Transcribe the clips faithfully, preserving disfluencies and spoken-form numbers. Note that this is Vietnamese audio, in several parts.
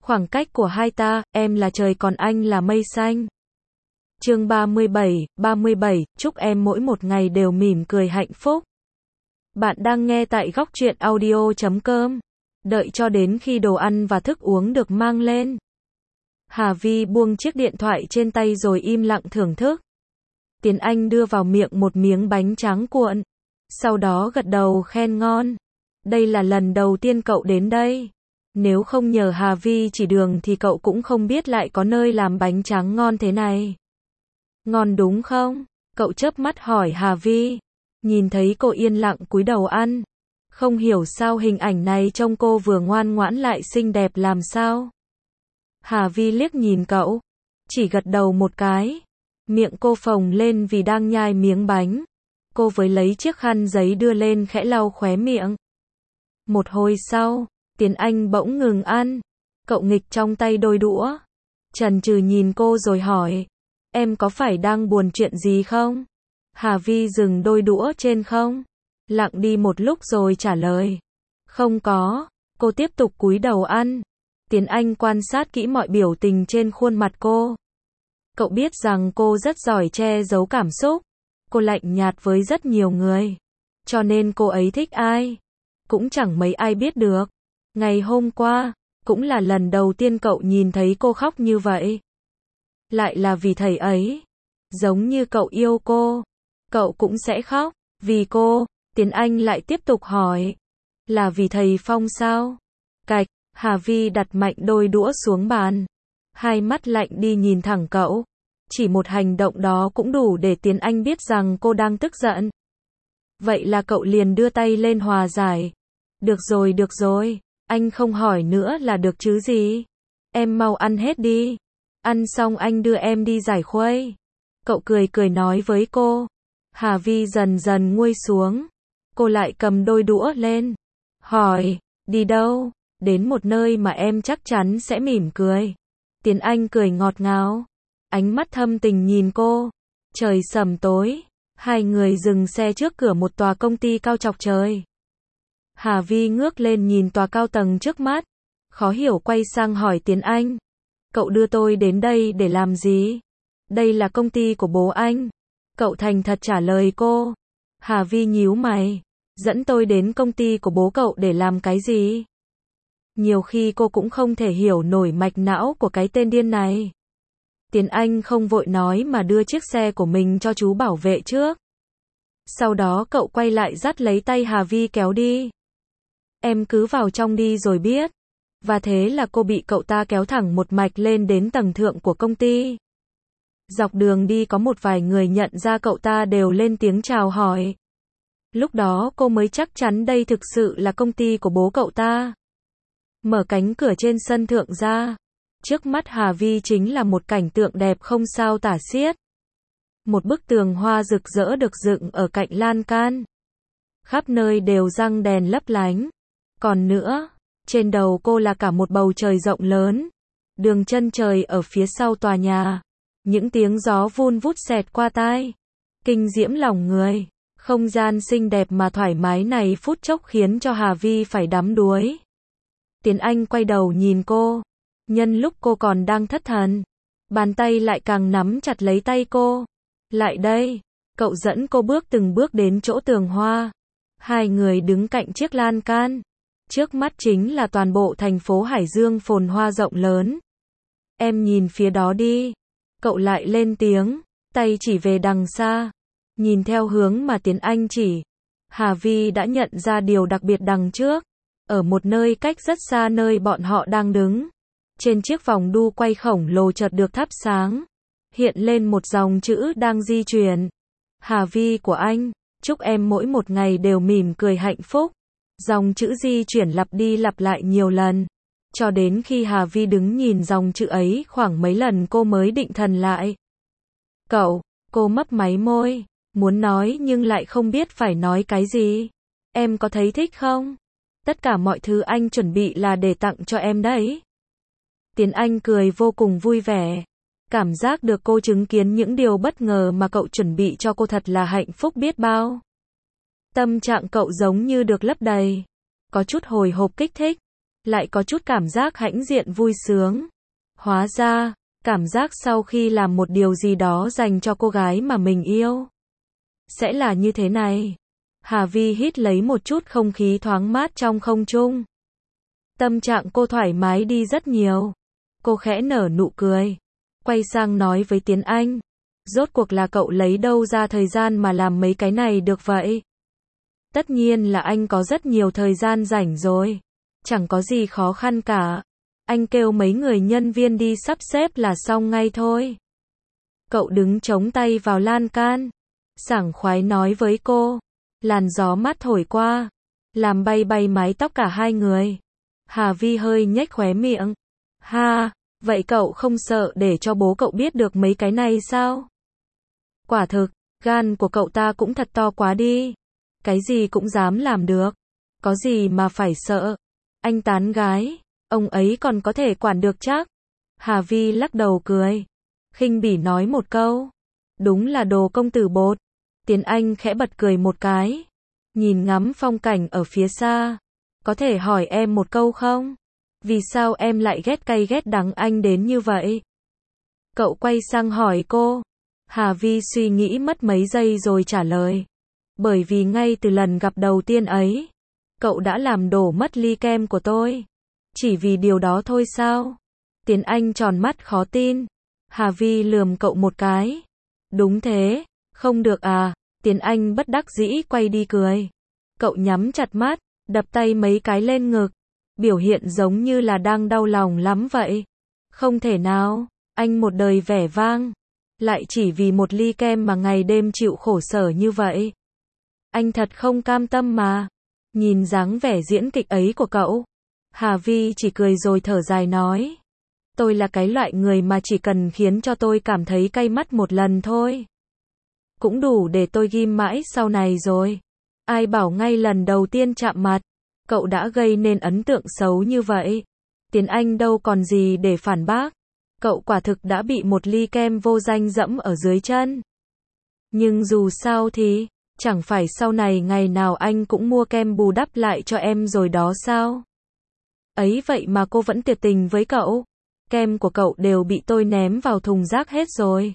Khoảng cách của hai ta, em là trời còn anh là mây xanh. Chương ba mươi bảy, ba mươi bảy, chúc em mỗi một ngày đều mỉm cười hạnh phúc. Bạn đang nghe tại góc truyện audio chấm com. Đợi cho đến khi đồ ăn và thức uống được mang lên, Hà Vi buông chiếc điện thoại trên tay rồi im lặng thưởng thức. Tiến Anh đưa vào miệng một miếng bánh tráng cuộn, sau đó gật đầu khen ngon. Đây là lần đầu tiên cậu đến đây. Nếu không nhờ Hà Vi chỉ đường thì cậu cũng không biết lại có nơi làm bánh tráng ngon thế này. Ngon đúng không? Cậu chớp mắt hỏi Hà Vi. Nhìn thấy cô yên lặng cúi đầu ăn. Không hiểu sao hình ảnh này trông cô vừa ngoan ngoãn lại xinh đẹp làm sao. Hà Vi liếc nhìn cậu, chỉ gật đầu một cái. Miệng cô phồng lên vì đang nhai miếng bánh. Cô với lấy chiếc khăn giấy đưa lên khẽ lau khóe miệng. Một hồi sau, Tiến Anh bỗng ngừng ăn. Cậu nghịch trong tay đôi đũa. Chần chừ nhìn cô rồi hỏi. Em có phải đang buồn chuyện gì không? Hà Vi dừng đôi đũa trên không. Lặng đi một lúc rồi trả lời. Không có. Cô tiếp tục cúi đầu ăn. Tiến Anh quan sát kỹ mọi biểu tình trên khuôn mặt cô. Cậu biết rằng cô rất giỏi che giấu cảm xúc. Cô lạnh nhạt với rất nhiều người. Cho nên cô ấy thích ai cũng chẳng mấy ai biết được. Ngày hôm qua, cũng là lần đầu tiên cậu nhìn thấy cô khóc như vậy. Lại là vì thầy ấy. Giống như cậu yêu cô, cậu cũng sẽ khóc. Vì cô, Tiến Anh lại tiếp tục hỏi. Là vì thầy Phong sao? Cạch, Hà Vi đặt mạnh đôi đũa xuống bàn. Hai mắt lạnh đi nhìn thẳng cậu. Chỉ một hành động đó cũng đủ để Tiến Anh biết rằng cô đang tức giận. Vậy là cậu liền đưa tay lên hòa giải. Được rồi, được rồi. Anh không hỏi nữa là được chứ gì. Em mau ăn hết đi. Ăn xong anh đưa em đi giải khuây. Cậu cười cười nói với cô. Hà Vi dần dần nguôi xuống. Cô lại cầm đôi đũa lên. Hỏi, đi đâu? Đến một nơi mà em chắc chắn sẽ mỉm cười. Tiến Anh cười ngọt ngào. Ánh mắt thâm tình nhìn cô. Trời sầm tối. Hai người dừng xe trước cửa một tòa công ty cao chọc trời. Hà Vi ngước lên nhìn tòa cao tầng trước mắt. Khó hiểu quay sang hỏi Tiến Anh. Cậu đưa tôi đến đây để làm gì? Đây là công ty của bố anh. Cậu thành thật trả lời cô. Hà Vi nhíu mày. Dẫn tôi đến công ty của bố cậu để làm cái gì? Nhiều khi cô cũng không thể hiểu nổi mạch não của cái tên điên này. Tiến Anh không vội nói mà đưa chiếc xe của mình cho chú bảo vệ trước. Sau đó cậu quay lại dắt lấy tay Hà Vi kéo đi. Em cứ vào trong đi rồi biết. Và thế là cô bị cậu ta kéo thẳng một mạch lên đến tầng thượng của công ty. Dọc đường đi có một vài người nhận ra cậu ta đều lên tiếng chào hỏi. Lúc đó cô mới chắc chắn đây thực sự là công ty của bố cậu ta. Mở cánh cửa trên sân thượng ra. Trước mắt Hà Vi chính là một cảnh tượng đẹp không sao tả xiết. Một bức tường hoa rực rỡ được dựng ở cạnh lan can. Khắp nơi đều răng đèn lấp lánh. Còn nữa, trên đầu cô là cả một bầu trời rộng lớn. Đường chân trời ở phía sau tòa nhà. Những tiếng gió vun vút xẹt qua tai. Kinh diễm lòng người. Không gian xinh đẹp mà thoải mái này phút chốc khiến cho Hà Vi phải đắm đuối. Tiến Anh quay đầu nhìn cô. Nhân lúc cô còn đang thất thần, bàn tay lại càng nắm chặt lấy tay cô. Lại đây. Cậu dẫn cô bước từng bước đến chỗ tường hoa. Hai người đứng cạnh chiếc lan can. Trước mắt chính là toàn bộ thành phố Hải Dương phồn hoa rộng lớn. Em nhìn phía đó đi. Cậu lại lên tiếng, tay chỉ về đằng xa. Nhìn theo hướng mà Tiến Anh chỉ, Hà Vi đã nhận ra điều đặc biệt đằng trước. Ở một nơi cách rất xa nơi bọn họ đang đứng. Trên chiếc vòng đu quay khổng lồ chợt được thắp sáng. Hiện lên một dòng chữ đang di chuyển. Hà Vi của anh, chúc em mỗi một ngày đều mỉm cười hạnh phúc. Dòng chữ di chuyển lặp đi lặp lại nhiều lần. Cho đến khi Hà Vi đứng nhìn dòng chữ ấy khoảng mấy lần cô mới định thần lại. Cậu, cô mấp máy môi, muốn nói nhưng lại không biết phải nói cái gì. Em có thấy thích không? Tất cả mọi thứ anh chuẩn bị là để tặng cho em đấy. Tiến Anh cười vô cùng vui vẻ. Cảm giác được cô chứng kiến những điều bất ngờ mà cậu chuẩn bị cho cô thật là hạnh phúc biết bao. Tâm trạng cậu giống như được lấp đầy. Có chút hồi hộp kích thích. lại có chút cảm giác hãnh diện vui sướng. Hóa ra, cảm giác sau khi làm một điều gì đó dành cho cô gái mà mình yêu sẽ là như thế này. Hà Vi hít lấy một chút không khí thoáng mát trong không trung. Tâm trạng cô thoải mái đi rất nhiều. Cô khẽ nở nụ cười, quay sang nói với Tiến Anh, rốt cuộc là cậu lấy đâu ra thời gian mà làm mấy cái này được vậy? Tất nhiên là anh có rất nhiều thời gian rảnh rồi, chẳng có gì khó khăn cả. Anh kêu mấy người nhân viên đi sắp xếp là xong ngay thôi. Cậu đứng chống tay vào lan can, sảng khoái nói với cô. Làn gió mát thổi qua, làm bay bay mái tóc cả hai người. Hà Vi hơi nhếch khóe miệng. Ha, vậy cậu không sợ để cho bố cậu biết được mấy cái này sao? Quả thực, gan của cậu ta cũng thật to quá đi. Cái gì cũng dám làm được. Có gì mà phải sợ? Anh tán gái, ông ấy còn có thể quản được chắc? Hà Vi lắc đầu cười, khinh bỉ nói một câu. Đúng là đồ công tử bột. Tiến Anh khẽ bật cười một cái, nhìn ngắm phong cảnh ở phía xa. Có thể hỏi em một câu không? Vì sao em lại ghét cay ghét đắng anh đến như vậy? Cậu quay sang hỏi cô. Hà Vi suy nghĩ mất mấy giây rồi trả lời. Bởi vì ngay từ lần gặp đầu tiên ấy, cậu đã làm đổ mất ly kem của tôi. Chỉ vì điều đó thôi sao? Tiến Anh tròn mắt khó tin. Hà Vi lườm cậu một cái. Đúng thế, không được à? Tiến Anh bất đắc dĩ quay đi cười. Cậu nhắm chặt mắt, đập tay mấy cái lên ngực. Biểu hiện giống như là đang đau lòng lắm vậy. Không thể nào, anh một đời vẻ vang, lại chỉ vì một ly kem mà ngày đêm chịu khổ sở như vậy. Anh thật không cam tâm mà. Nhìn dáng vẻ diễn kịch ấy của cậu, Hà Vi chỉ cười rồi thở dài nói. Tôi là cái loại người mà chỉ cần khiến cho tôi cảm thấy cay mắt một lần thôi, cũng đủ để tôi ghim mãi sau này rồi. Ai bảo ngay lần đầu tiên chạm mặt, cậu đã gây nên ấn tượng xấu như vậy. Tiến Anh đâu còn gì để phản bác. Cậu quả thực đã bị một ly kem vô danh dẫm ở dưới chân. Nhưng dù sao thì, chẳng phải sau này ngày nào anh cũng mua kem bù đắp lại cho em rồi đó sao? Ấy vậy mà cô vẫn tuyệt tình với cậu. Kem của cậu đều bị tôi ném vào thùng rác hết rồi.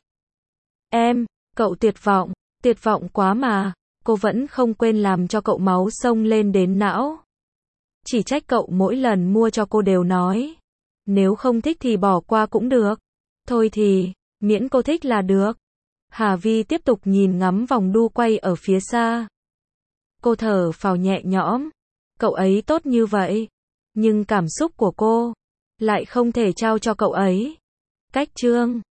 Em, cậu tuyệt vọng, tuyệt vọng quá mà. Cô vẫn không quên làm cho cậu máu sông lên đến não. Chỉ trách cậu mỗi lần mua cho cô đều nói, nếu không thích thì bỏ qua cũng được. Thôi thì, miễn cô thích là được. Hà Vi tiếp tục nhìn ngắm vòng đu quay ở phía xa. Cô thở phào nhẹ nhõm. Cậu ấy tốt như vậy, nhưng cảm xúc của cô lại không thể trao cho cậu ấy. Cách chương